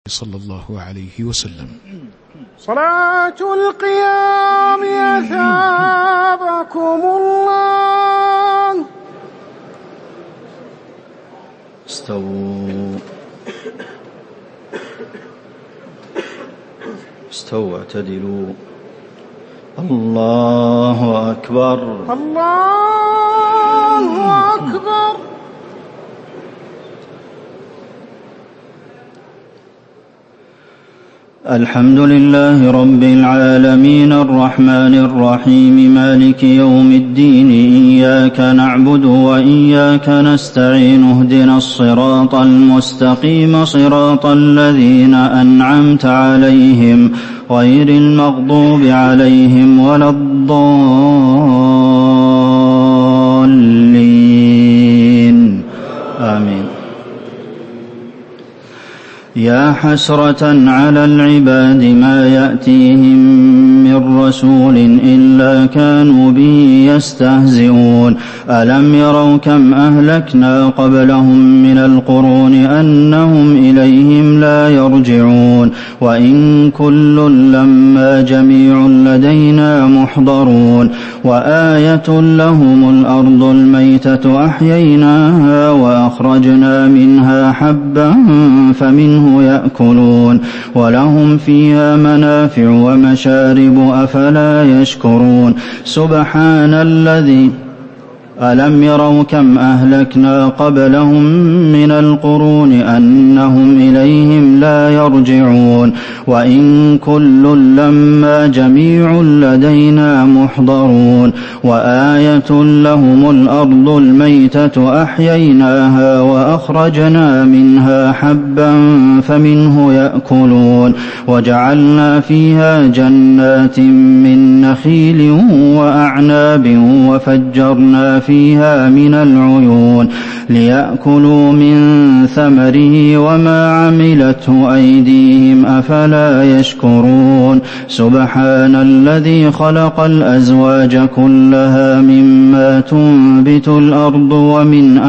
صلى الله عليه وسلم. صلاة القيام أثابكم الله. استووا اعتدلوا. الله أكبر. الله أكبر. الحمد لله رب العالمين الرحمن الرحيم مالك يوم الدين إياك نعبد وإياك نستعين اهدنا الصراط المستقيم صراط الذين أنعمت عليهم غير المغضوب عليهم ولا الضالين آمين. يا حسرة على العباد ما يأتيهم من رسول إلا كانوا به يستهزئون ألم يروا كم أهلكنا قبلهم من القرون أنهم إليهم لا يرجعون وإن كل لما جميع لدينا محضرون وآية لهم الأرض الميتة أحييناها وأخرجنا منها حبا فمنه يأكلون ولهم فيها منافع ومشارب أفلا يشكرون سبحان الذي ألم يروا كم أهلكنا قبلهم من القرون أنهم إليهم لا يرجعون وإن كل لما جميع لدينا محضرون وآية لهم الأرض الميتة أحييناها وأخرجنا منها حبا فمنه يأكلون وجعلنا فيها جنات من نخيل وأعناب وفجرنا فيها من العيون ليأكلوا من ثمره وما عملته أيديهم أفلا يشكرون سبحان الذي خلق الأزواج كلها مما تنبت الأرض ومن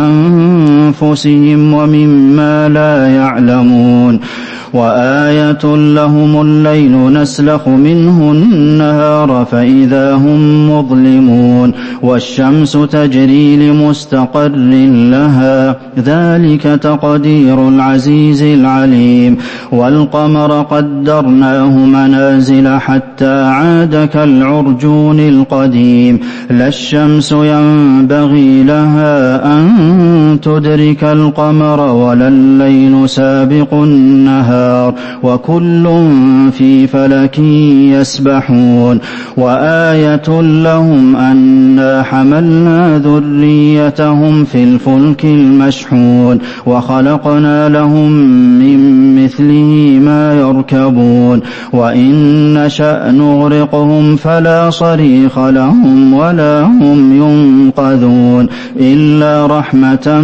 أنفسهم ومما لا يعلمون وآية لهم الليل نسلخ منه النهار فإذا هم مظلمون والشمس تجري لمستقر لها ذلك تقدير العزيز العليم والقمر قدرناه منازل حتى عاد كالعرجون القديم لا الشمس ينبغي لها أن تدرك القمر ولا الليل سابق النهار وكل في فلك يسبحون وآية لهم أنا حملنا ذريتهم في الفلك المشحون وخلقنا لهم من مثله ما يركبون وإن نشأ نغرقهم فلا صريخ لهم ولا هم ينقذون إلا رحمة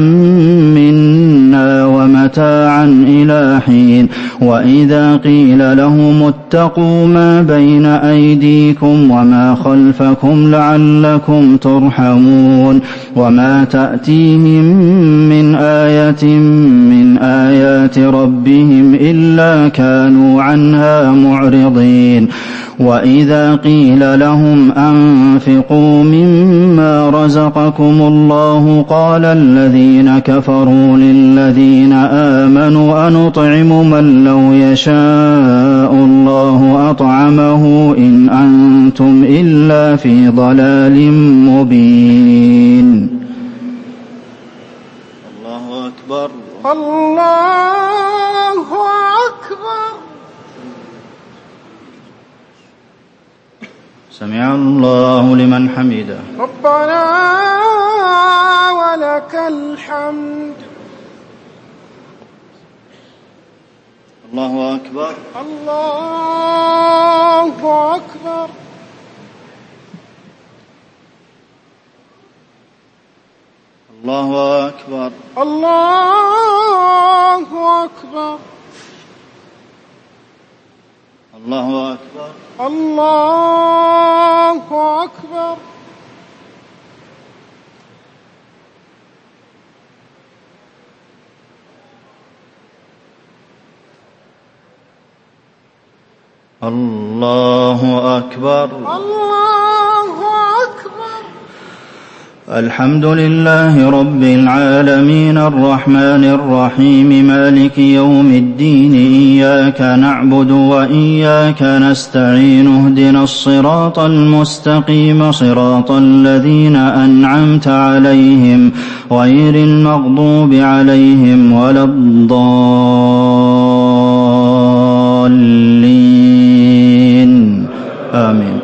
منا ومتاعا إلى حين وإذا قيل لهم اتقوا ما بين أيديكم وما خلفكم لعلكم ترحمون وما تأتيهم من آية من آيات ربهم إلا كانوا عنها معرضين وإذا قيل لهم أنفقوا مما رزقكم الله قال الذين كفروا للذين آمنوا أنطعم من لو يشاء الله أطعمه إن أنتم إلا في ضلال مبين. الله أكبر. الله أكبر. سمع الله لمن حمده. ربنا ولك الحمد. الله أكبر. الله أكبر. الله أكبر. الله أكبر. الله أكبر. الله أكبر. الله أكبر. الله أكبر. الحمد لله رب العالمين الرحمن الرحيم مالك يوم الدين إياك نعبد وإياك نستعين اهدنا الصراط المستقيم صراط الذين أنعمت عليهم غير المغضوب عليهم ولا الضالين آمين.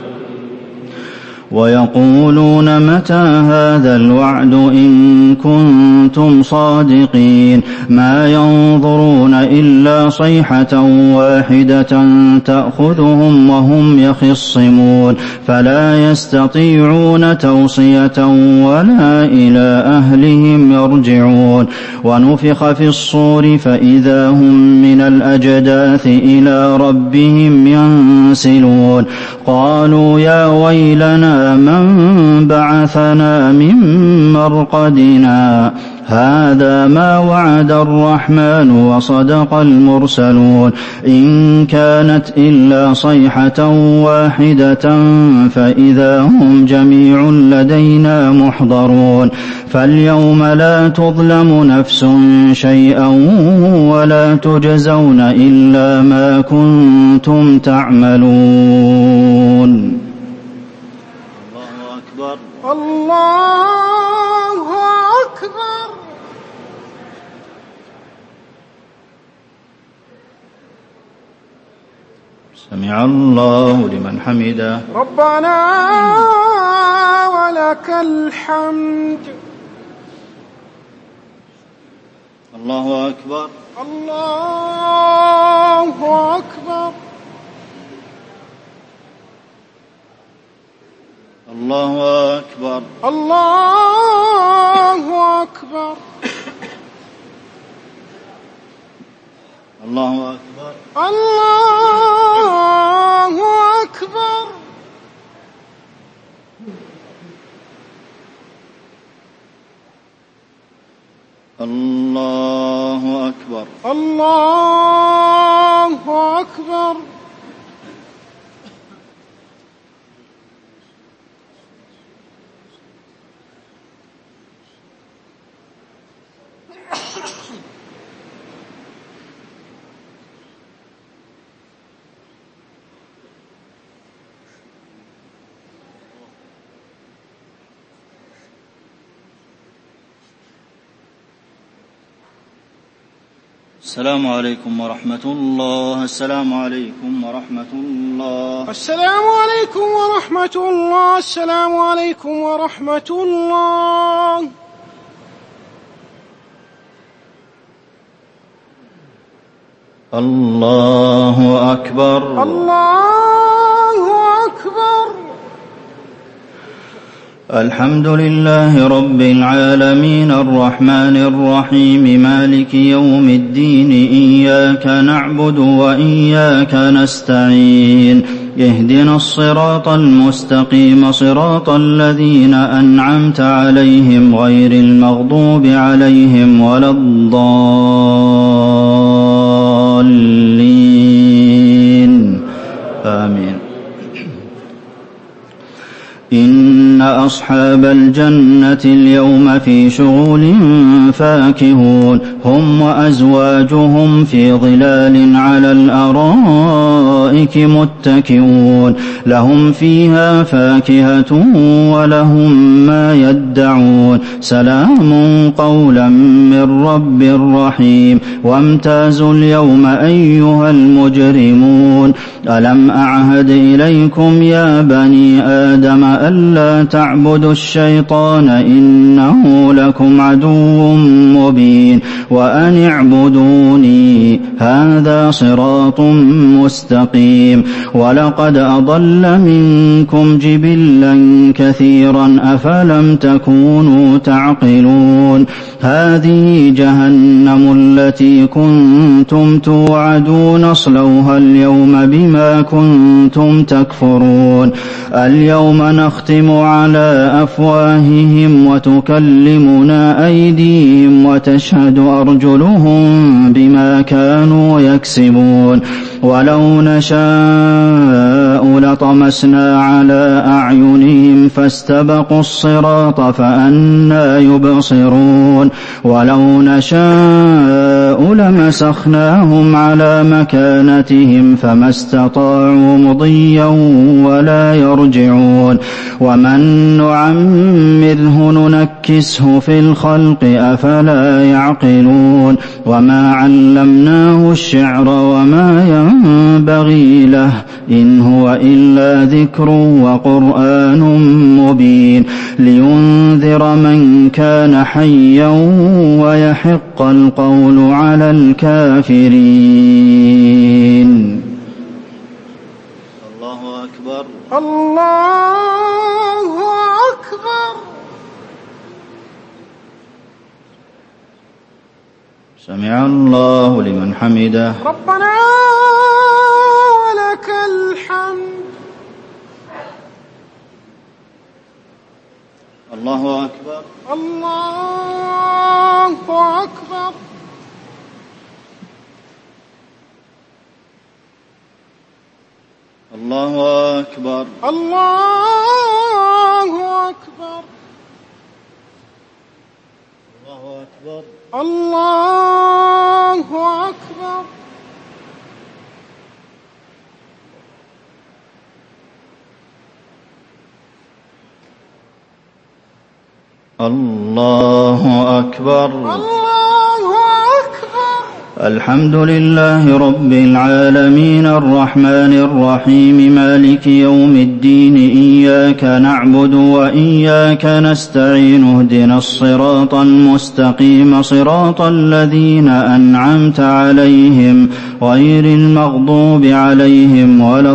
ويقولون متى هذا الوعد إن كنتم صادقين ما ينظرون إلا صيحة واحدة تأخذهم وهم يخصمون فلا يستطيعون توصية ولا إلى أهلهم يرجعون ونفخ في الصور فإذا هم من الأجداث إلى ربهم ينسلون قالوا يا ويلنا من بعثنا من مرقدنا هذا ما وعد الرحمن وصدق المرسلون إن كانت إلا صيحة واحدة فإذا هم جميع لدينا محضرون فاليوم لا تظلم نفس شيئا ولا تجزون إلا ما كنتم تعملون. الله أكبر. سمع الله لمن حمده. ربنا ولك الحمد. الله أكبر. الله أكبر. الله أكبر. الله أكبر. الله أكبر. الله أكبر. الله أكبر. الله أكبر. السلام عليكم ورحمة الله. السلام عليكم ورحمة الله. السلام عليكم ورحمة الله. السلام عليكم ورحمة الله. الله أكبر. الله أكبر. الحمد لله رب العالمين الرحمن الرحيم مالك يوم الدين إياك نعبد وإياك نستعين اهدنا الصراط المستقيم صراط الذين أنعمت عليهم غير المغضوب عليهم ولا الضالين آمين. إن أصحاب الجنة اليوم في شغل فاكهون هم وأزواجهم في ظلال على الأرائك متكئون لهم فيها فاكهة ولهم ما يدعون سلام قولا من رب رحيم. وامتازوا اليوم أيها المجرمون ألم أعهد إليكم يا بني آدم ألا تعبدوا الشيطان إنه لكم عدو مبين وأن اعبدوني هذا صراط مستقيم. ولقد أضل منكم جبلا كثيرا أفلم تكونوا تعقلون. هذه جهنم التي كنتم توعدون اصلوها اليوم بما كنتم تكفرون. اليوم نختم على أفواههم وتكلمنا أيديهم وتشهد أرجلهم بما كانوا يكسبون. ولو نشاء نشاء لطمسنا على أعينهم فاستبقوا الصراط فأنى يبصرون ولو نشاء لمسخناهم على مكانتهم فما استطاعوا مضيا ولا يرجعون ومن نعمره ننكسه في الخلق أفلا يعقلون وما علمناه الشعر وما ينبغي له إن هو إلا ذكر وقرآن مبين لينذر من كان حيا ويحق القول على الكافرين. الله أكبر. الله أكبر. سمع الله لمن حمده. ربنا ولك الحمد. الله أكبر. الله أكبر. الله أكبر. الله أكبر. الله أكبر. الله أكبر. الله أكبر. الله أكبر. الحمد لله رب العالمين الرحمن الرحيم مالك يوم الدين إياك نعبد وإياك نستعين اهدنا الصراط المستقيم صراط الذين أنعمت عليهم غير المغضوب عليهم ولا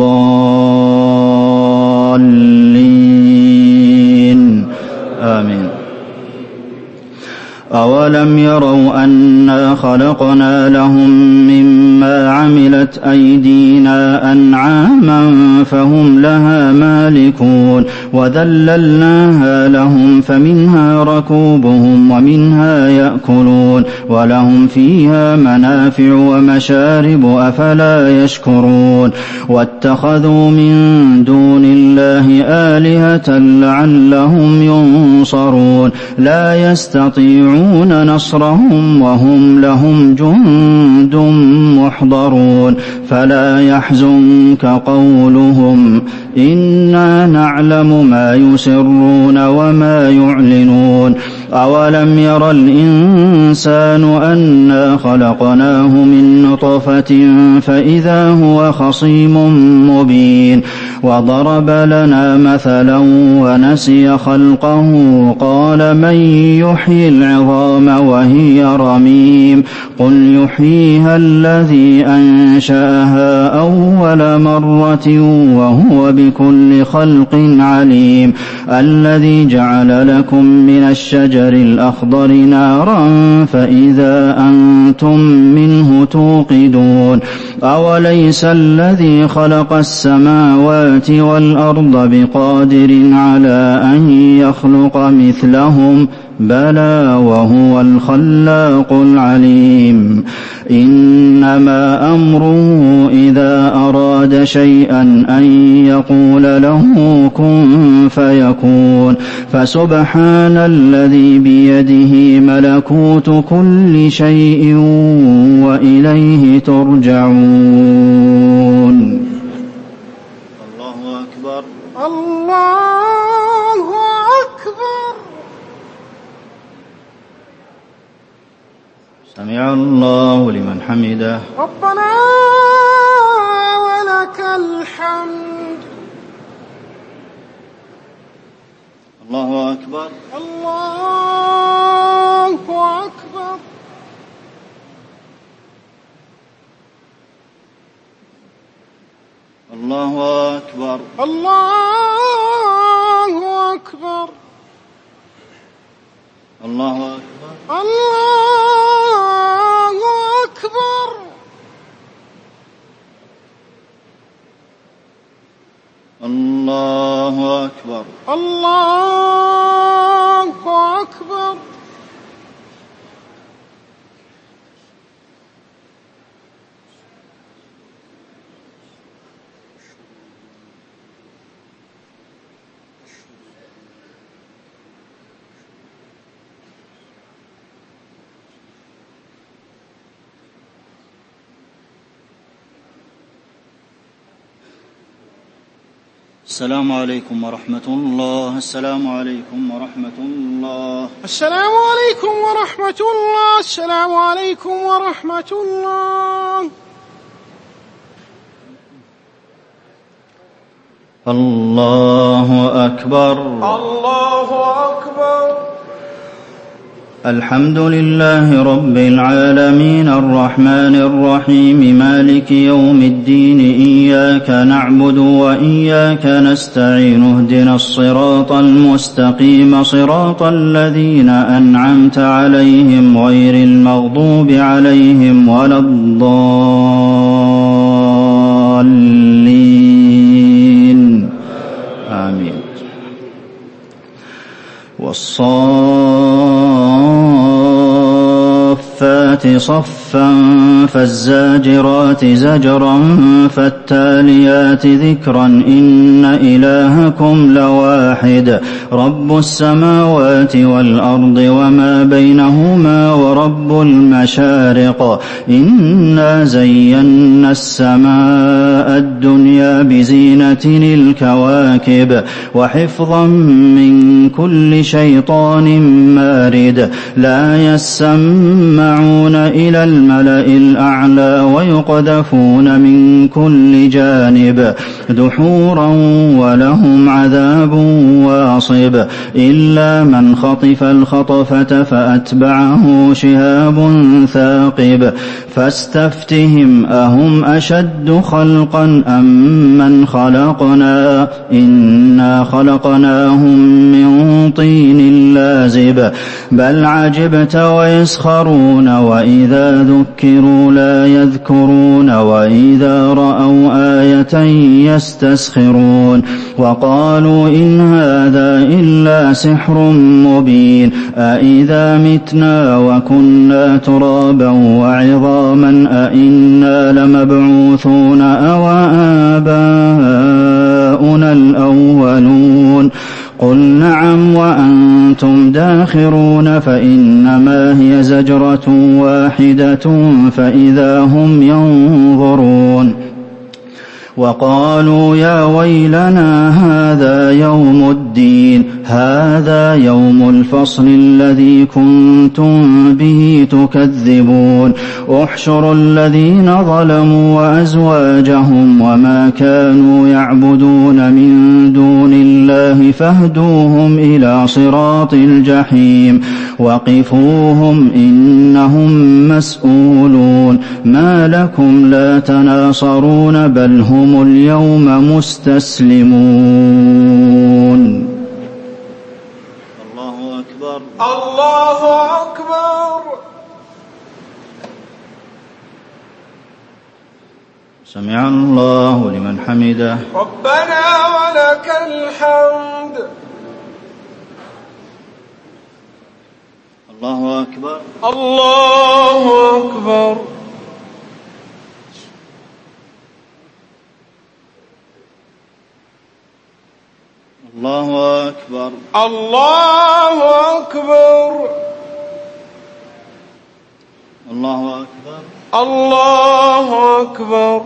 الضالين آمين. أولم يروا أنا خلقنا لهم مما عملت أيدينا أنعاما فهم لها مالكون وذللناها لهم فمنها ركوبهم ومنها يأكلون ولهم فيها منافع ومشارب أفلا يشكرون واتخذوا من دون الله آلهة لعلهم ينصرون لا يستطيعون نصرهم وهم لهم جند محضرون فلا يحزنك قولهم إنا نعلم ما يسرون وما يعلنون أولم ير الإنسان أنا خلقناه من نطفة فإذا هو خصيم مبين وضرب لنا مثلا ونسي خلقه قال من يحيي العظام وهي رميم قل يحييها الذي أنشأها أول مرة وهو بكل خلق عليم الذي جعل لكم من الشجر الأخضر نارا فإذا أنتم منه توقدون أوليس الذي خلق السماوات والأرض بقادر على أن يخلق مثلهم بلى وهو الخلاق العليم إنما أمره إذا أراد شيئا أن يقول له كن فيكون فسبحان الذي بيده ملكوت كل شيء وإليه ترجعون. الله أكبر. الله أكبر. سمع الله لمن حمده. ربنا ولك الحمد. الله أكبر. الله أكبر. الله أكبر. الله أكبر. الله أكبر. الله أكبر. الله أكبر. الله أكبر. السلام عليكم ورحمة الله. السلام عليكم ورحمة الله. السلام عليكم ورحمة الله. السلام عليكم ورحمة الله. الله أكبر. الله أكبر. الحمد لله رب العالمين الرحمن الرحيم مالك يوم الدين إياك نعبد وإياك نستعين اهدنا الصراط المستقيم صراط الذين أنعمت عليهم غير المغضوب عليهم ولا الضالين آمين. والصافات صفا فالزاجرات زجرا فالتاليات ذكرا إن إلهكم لواحد رب السماوات والأرض وما بينهما ورب المشارق إنا زينا السماء الدنيا بزينة الكواكب وحفظا من كل شيطان مارد لا يسمعون إلى الملأ الأعلى ويقذفون من كل جانب دحورا ولهم عذاب واصب إلا من خطف الخطفة فأتبعه شهاب ثاقب فاستفتهم أهم أشد خلقا أم من خلقنا إنا خلقناهم من طين لازب بل عجبت ويسخرون وإذا ذكروا لا يذكرون وإذا رأوا آية يستسخرون وقالوا إن هذا إلا سحر مبين أإذا متنا وكنا ترابا وعظاما أإنا لمبعوثون أو آباؤنا الأولون قل نعم وأنتم داخرون فإنما هي زجرة واحدة فإذا هم ينظرون وقالوا يا ويلنا هذا يوم الدين هذا يوم الفصل الذي كنتم به تكذبون احشروا الذين ظلموا وأزواجهم وما كانوا يعبدون من دون الله فاهدوهم إلى صراط الجحيم وقفوهم إنهم مسؤولون ما لكم لا تناصرون بل هم اليوم مستسلمون. الله أكبر. الله أكبر. سمع الله لمن حمده. ربنا ولك الحمد. الله أكبر. الله أكبر. الله أكبر. الله أكبر. الله أكبر. الله أكبر.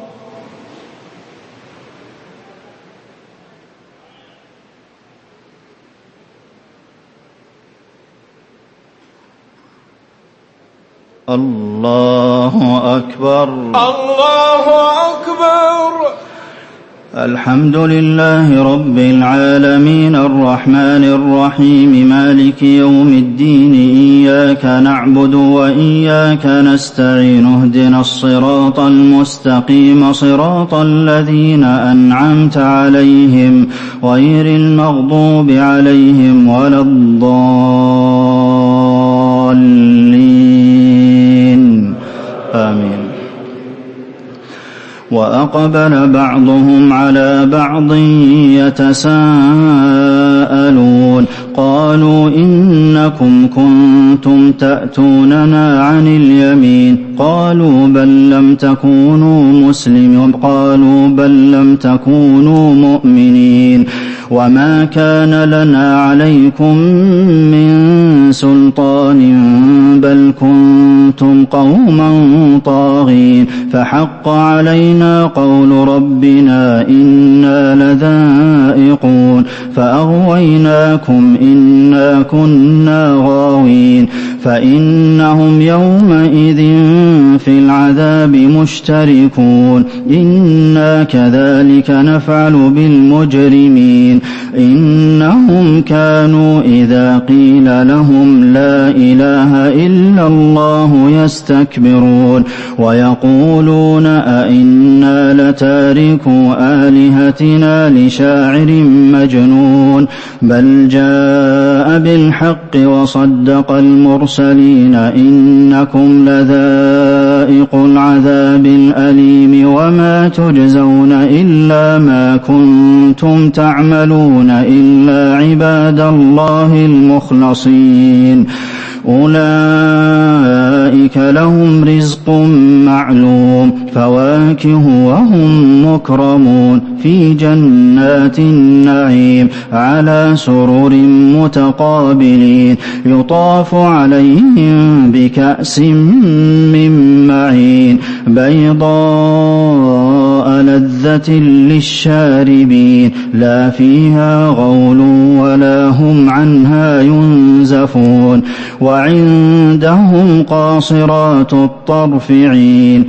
الله أكبر. الله أكبر. الحمد لله رب العالمين الرحمن الرحيم مالك يوم الدين إياك نعبد وإياك نستعين اهدنا الصراط المستقيم صراط الذين أنعمت عليهم غير المغضوب عليهم ولا الضالين آمين. وأقبل بعضهم على بعض يتساءلون قالوا إنكم كنتم تأتوننا عن اليمين قالوا بل لم تكونوا مسلمين قالوا بل لم تكونوا مؤمنين وما كان لنا عليكم من سلطان بل كنتم كنتم قوما طاغين فحق علينا قول ربنا إنا لذائقون فأغويناكم إنا كنا غاوين فإنهم يومئذ في العذاب مشتركون إنا كذلك نفعل بالمجرمين إنهم كانوا إذا قيل لهم لا إله إلا الله يستكبرون ويقولون أئنا لتاركو آلهتنا لشاعر مجنون بل جاء بالحق وصدق المرسلين إنكم لذائق العذاب الأليم وما تجزون إلا ما كنتم تعملون إلا عباد الله المخلصين أولئك لهم رزق معلوم فواكه وهم مكرمون في جنات النعيم على سرر متقابلين يطاف عليهم بكأس من معين بيضاء لذة للشاربين لا فيها غول ولا هم عنها ينزفون وعندهم قاصرات الطرف عين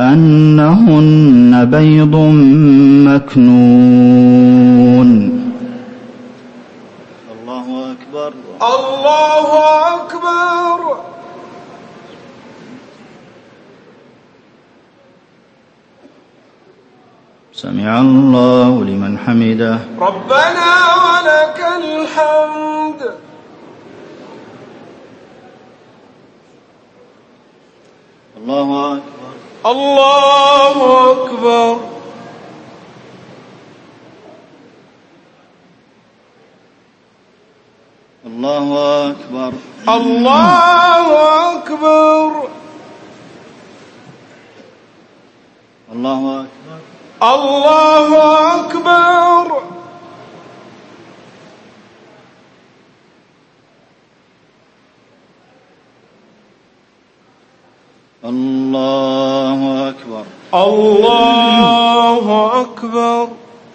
كأنهن بيض مكنون الله أكبر الله أكبر سمع الله لمن حمده ربنا ولك الحمد الله أكبر الله أكبر الله أكبر الله أكبر الله أكبر الله أكبر الله أكبر الله أكبر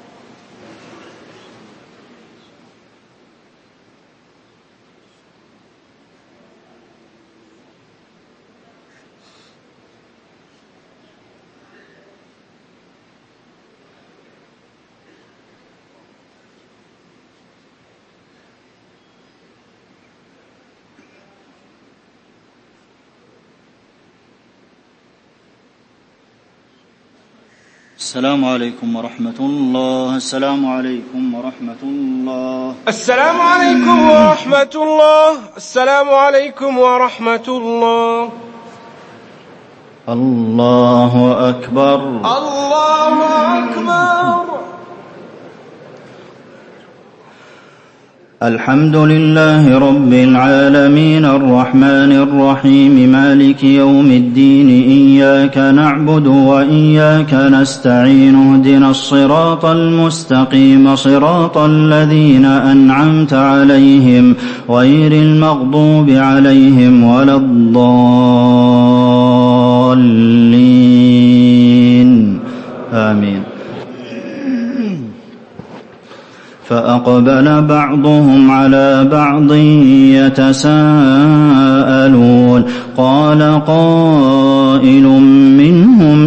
السلام عليكم ورحمة الله السلام عليكم ورحمة الله السلام عليكم ورحمة الله السلام عليكم ورحمة الله الله أكبر الله أكبر الحمد لله رب العالمين الرحمن الرحيم مالك يوم الدين إياك نعبد وإياك نستعين اهدنا الصراط المستقيم صراط الذين أنعمت عليهم غير المغضوب عليهم ولا الضالين آمين فأقبل بعضهم على بعض يتساءلون قال قائل منهم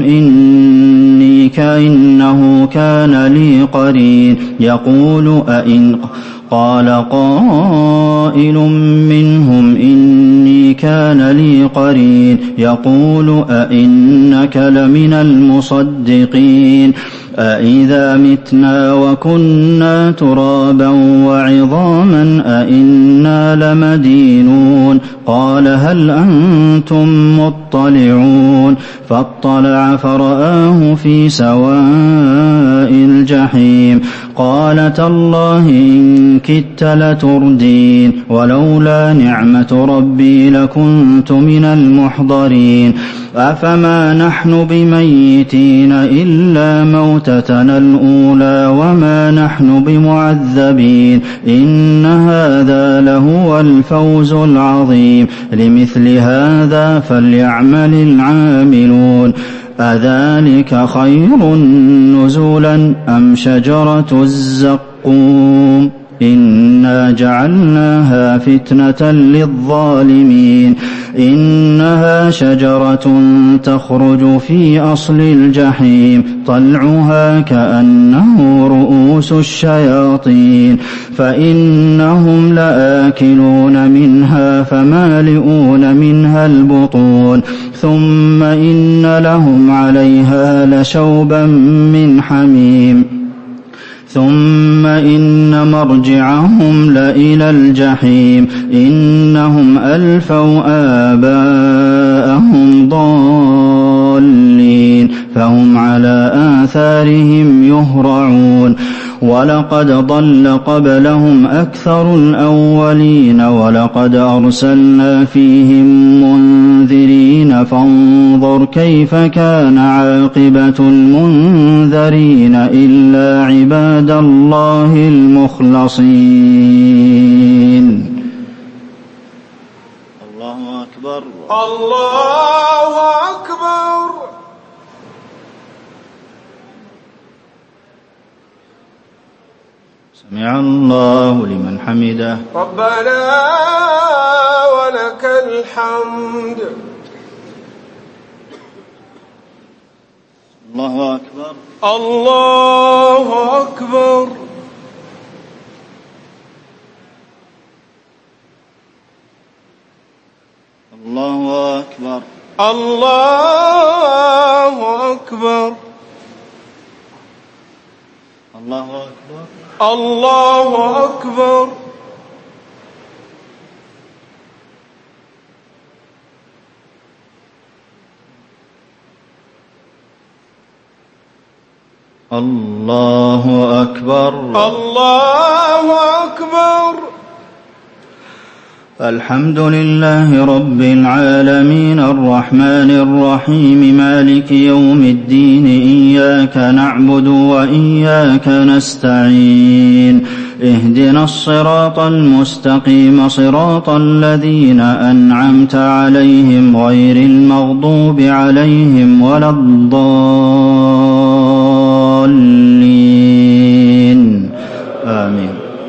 إنه كان لي قرين يقول قال قائل منهم إني كان لي قرين يقول أئنك لمن المصدقين أإذا متنا وكنا ترابا وعظاما أإنا لمدينون قال هل أنتم مطلعون فاطلع فرآه في سواء الجحيم قال تالله إن كدت لتردين ولولا نعمة ربي لكنت من المحضرين أفما نحن بميتين إلا موتتنا الأولى وما نحن بمعذبين إن هذا لهو الفوز العظيم لمثل هذا فليعمل العاملون أذلك خير نزلا أم شجرة الزقوم إنا جعلناها فتنة للظالمين إنها شجرة تخرج في أصل الجحيم طلعها كأنه رؤوس الشياطين فإنهم لآكلون منها فمالئون منها البطون ثم إن لهم عليها لشوبا من حميم ثم إن مرجعهم لإلى الجحيم إنهم ألفوا آباءهم ضالين فهم على آثارهم يهرعون ولقد ضل قبلهم أكثر الأولين ولقد أرسلنا فيهم منذرين فانظر كيف كان عاقبة المنذرين إلا عباد الله المخلصين. الله أكبر الله أكبر. سمع الله لمن حمده ربنا ولك الحمد. الله أكبر الله أكبر. الله أكبر الله أكبر. الله أكبر الله أكبر. الله أكبر. الله أكبر. الحمد لله رب العالمين الرحمن الرحيم مالك يوم الدين إياك نعبد وإياك نستعين اهدنا الصراط المستقيم صراط الذين أنعمت عليهم غير المغضوب عليهم ولا الضالين آمين.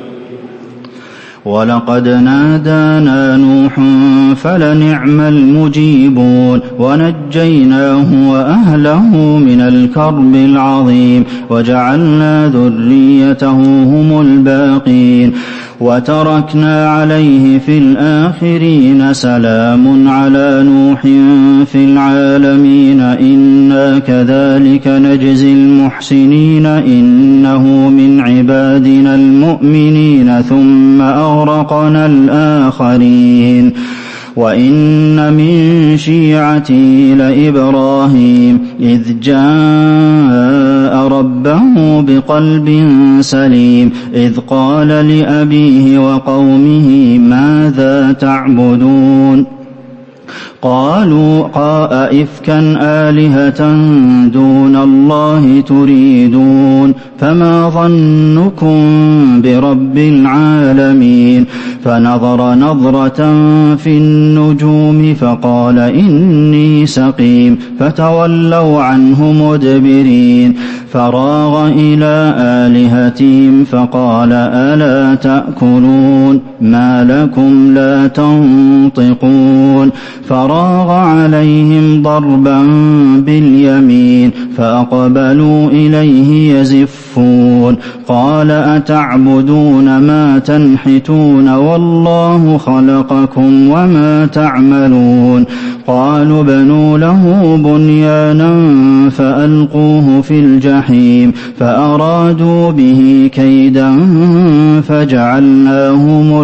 ولقد نادانا نوح فلنعم المجيبون ونجيناه وأهله من الكرب العظيم وجعلنا ذريته هم الباقين وتركنا عليه في الآخرين سلام على نوح في العالمين إنا كذلك نجزي المحسنين إنه من عبادنا المؤمنين ثم أغرقنا الآخرين وإن من شيعته لإبراهيم إذ جاء ربه بقلب سليم إذ قال لأبيه وقومه ماذا تعبدون قالوا أئفكا آلهة دون الله تريدون فما ظنكم برب العالمين فنظر نظرة في النجوم فقال إني سقيم فتولوا عنه مدبرين فراغ إلى آلهتهم فقال ألا تأكلون ما لكم لا تنطقون فراغ عليهم ضربا باليمين فأقبلوا إليه يزفون قال أتعبدون ما تنحتون والله خلقكم وما تعملون قالوا بنوا له بنيانا فألقوه في الجحيم فأرادوا به كيدا فجعلناهم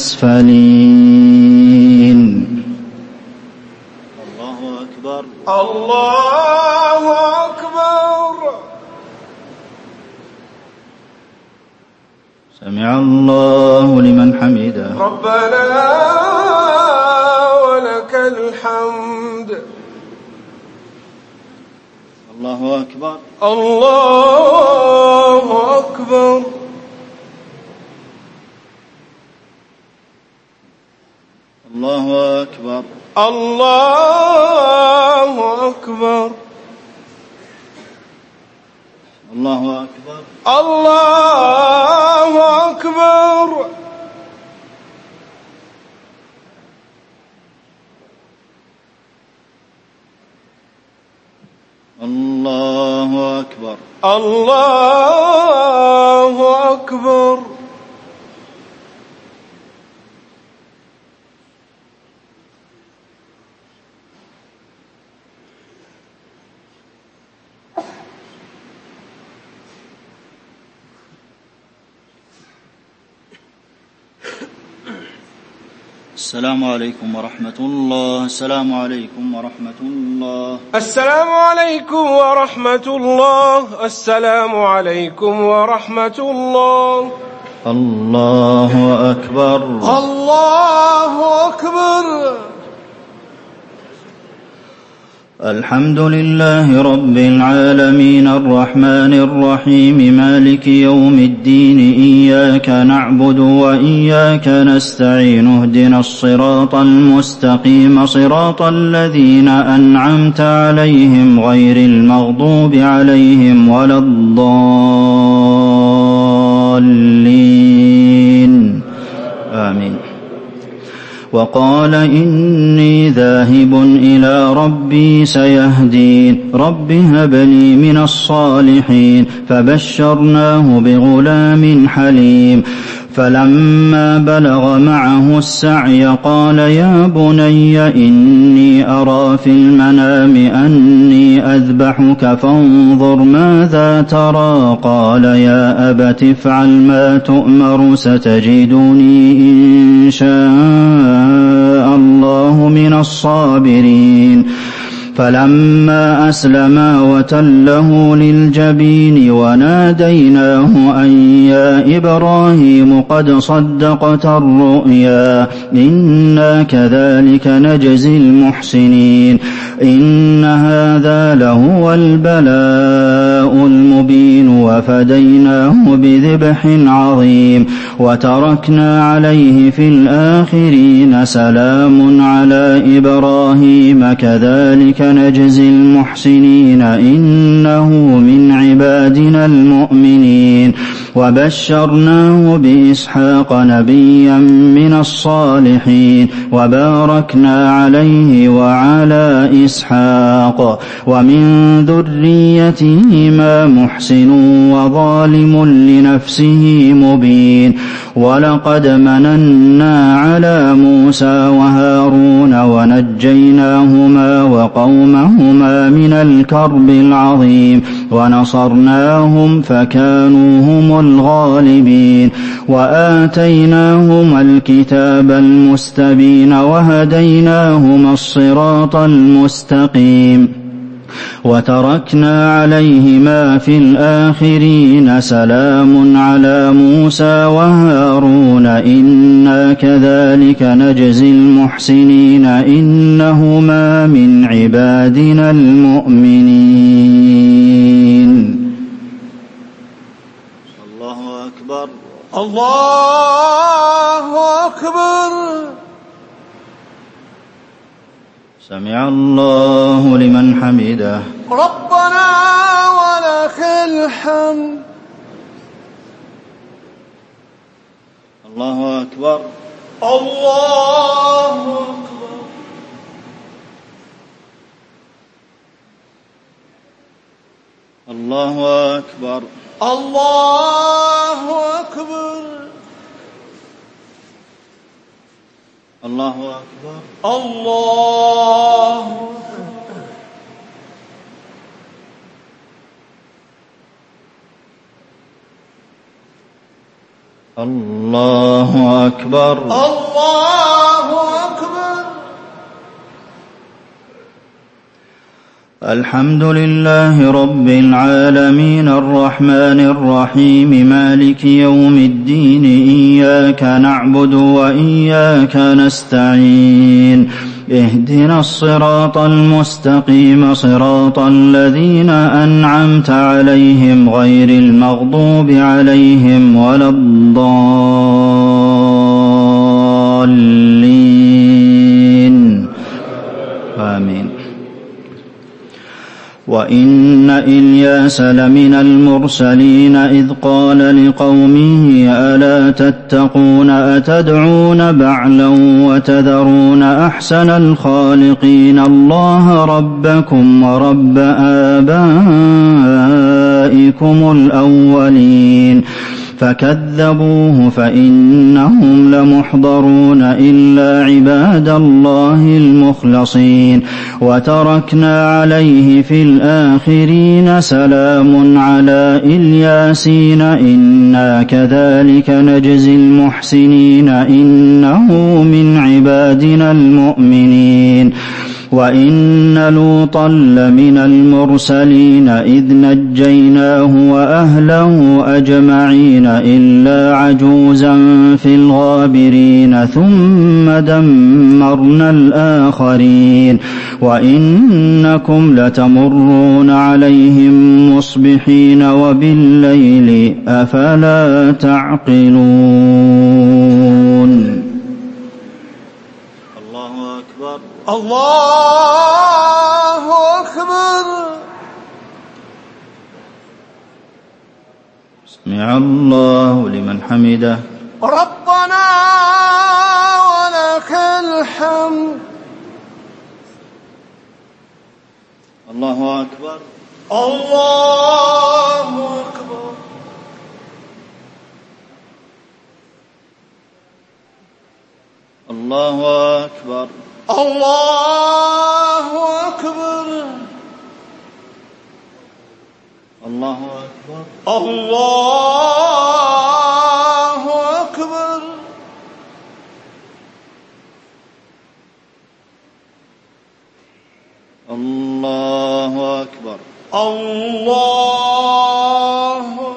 الأسفلين. الله أكبر. الله أكبر. سمع الله لمن حمده. ربنا ولك الحمد. الله أكبر. الله أكبر. الله أكبر. الله أكبر. الله أكبر. الله أكبر. الله أكبر. الله أكبر. السلام عليكم ورحمة الله. السلام عليكم ورحمة الله. السلام عليكم ورحمة الله. السلام عليكم ورحمة الله. الله أكبر. الله أكبر. الحمد لله رب العالمين الرحمن الرحيم مالك يوم الدين إياك نعبد وإياك نستعين اهدنا الصراط المستقيم صراط الذين أنعمت عليهم غير المغضوب عليهم ولا الضالين آمين. وقال إني ذاهب إلى ربي سيهدين رب هب لي من الصالحين فبشرناه بغلام حليم فلما بلغ معه السعي قال يا بني إني أرى في المنام أني أذبحك فانظر ماذا ترى قال يا أبت افعل ما تؤمر ستجدني إن شاء الله من الصابرين فلما أسلما وتله للجبين وناديناه أن يا إبراهيم قد صدقت الرؤيا إنا كذلك نجزي المحسنين إن هذا لهو البلاء المبين وفديناه بذبح عظيم وتركنا عليه في الآخرين سلام على إبراهيم كذلك نجزي المحسنين إنه من عبادنا المؤمنين وبشرناه بإسحاق نبيا من الصالحين وباركنا عليه وعلى إسحاق ومن ذريتهما محسن وظالم لنفسه مبين ولقد مننا على موسى وهارون ونجيناهما وقومهما من الكرب العظيم ونصرناهم فكانوا هم الغالبين وآتيناهما الكتاب المستبين وهديناهما الصراط المستقيم وتركنا عليهما في الآخرين سلام على موسى وهارون إنا كذلك نجزي المحسنين إنهما من عبادنا المؤمنين. الله أكبر. الله أكبر. سمع الله لمن حمده. ربنا ولك الحمد. الله أكبر. الله أكبر. الله أكبر. الله أكبر. الله أكبر. الله الله أكبر. الله أكبر. الحمد لله رب العالمين الرحمن الرحيم مالك يوم الدين إياك نعبد وإياك نستعين اهدنا الصراط المستقيم صراط الذين أنعمت عليهم غير المغضوب عليهم ولا الضالين آمين. وإن إلياس لمن المرسلين إذ قال لقومه ألا تتقون أتدعون بعلا وتذرون أحسن الخالقين الله ربكم ورب آبائكم الأولين فكذبوه فإنهم لمحضرون إلا عباد الله المخلصين وتركنا عليه في الآخرين سلام على الياسين إنا كذلك نجزي المحسنين إنه من عبادنا المؤمنين. وإن لوطا لمن المرسلين إذ نجيناه وأهله أجمعين إلا عجوزا في الغابرين ثم دمرنا الآخرين وإنكم لتمرون عليهم مصبحين وبالليل أفلا تعقلون. الله أكبر الله أكبر. سمع الله لمن حمده. ربنا ولك الحمد. الله أكبر الله أكبر. الله أكبر الله أكبر. الله أكبر الله أكبر. الله أكبر الله أكبر.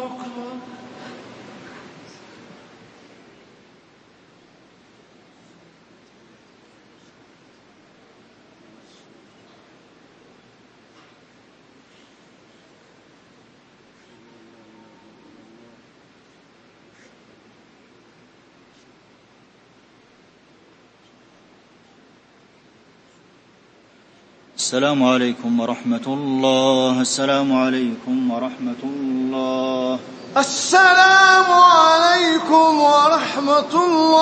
السلام عليكم ورحمة الله. السلام عليكم ورحمة الله. السلام عليكم ورحمة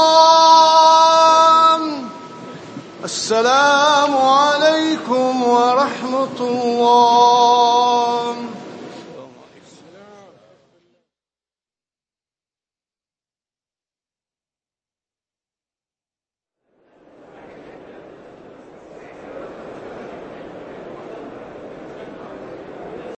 الله. السلام عليكم ورحمة الله.